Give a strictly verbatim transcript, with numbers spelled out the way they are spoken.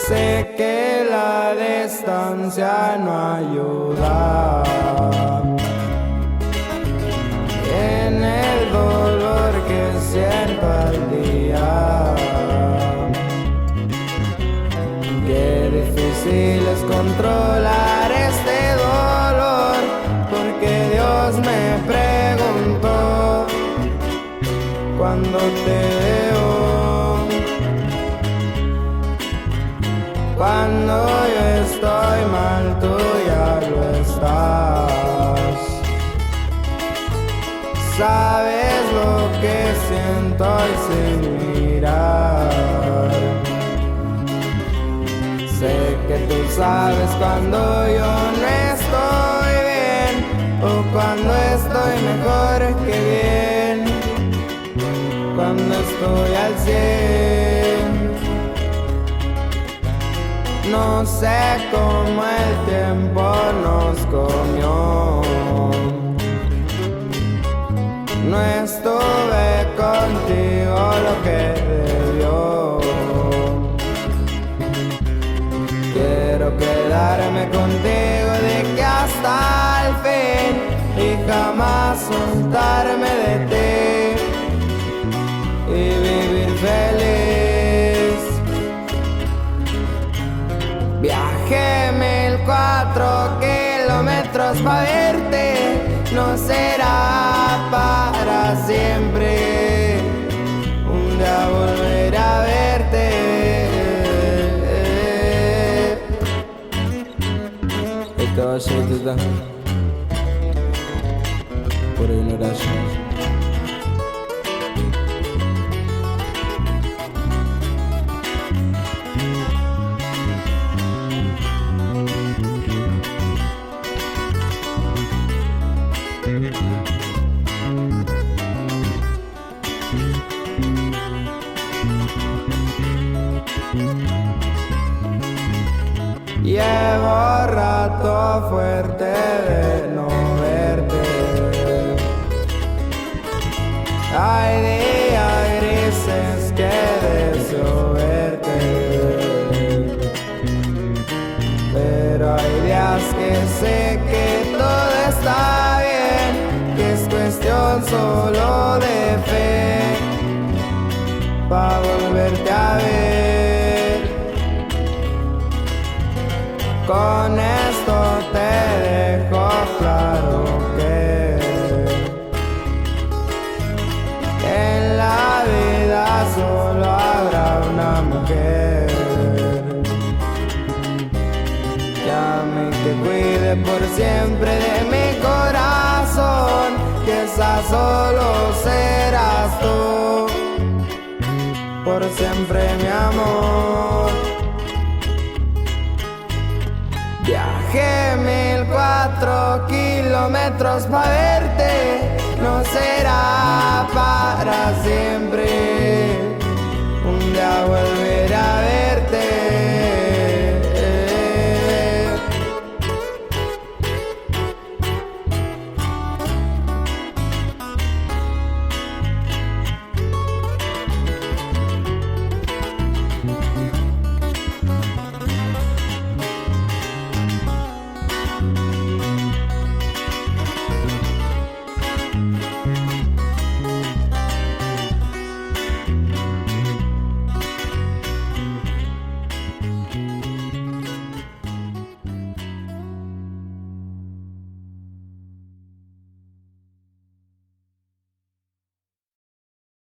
Sé que la distancia no ayuda en el dolor que siento al día. Qué difícil es controlar este dolor, porque Dios me preguntó cuando te veo. Cuando yo estoy mal, tú ya lo estás. Sabes lo que siento y sin mirar. Sé que tú sabes cuando yo no estoy bien, o cuando estoy mejor que bien, cuando estoy al cien. No sé cómo el tiempo nos comió. No estuve contigo lo que debió. Quiero quedarme contigo de que hasta el fin y jamás soltarme de ti y vivir feliz. Viajé mil cuatro kilómetros para verte, no será para siempre. Un día volveré a verte. Esta solidão por ignoração. Llevo rato fuerte de no verte. Hay días grises que deseo verte, pero hay días que sé que todo está bien, que es cuestión solo de fe pa' volverte a ver. Con esto te dejo claro que en la vida solo habrá una mujer que ame y que cuide por siempre de mi corazón, que esa solo serás tú, por siempre mi amor. Viajé mil cuatro kilómetros para verte, no será para siempre. Un día vuelvo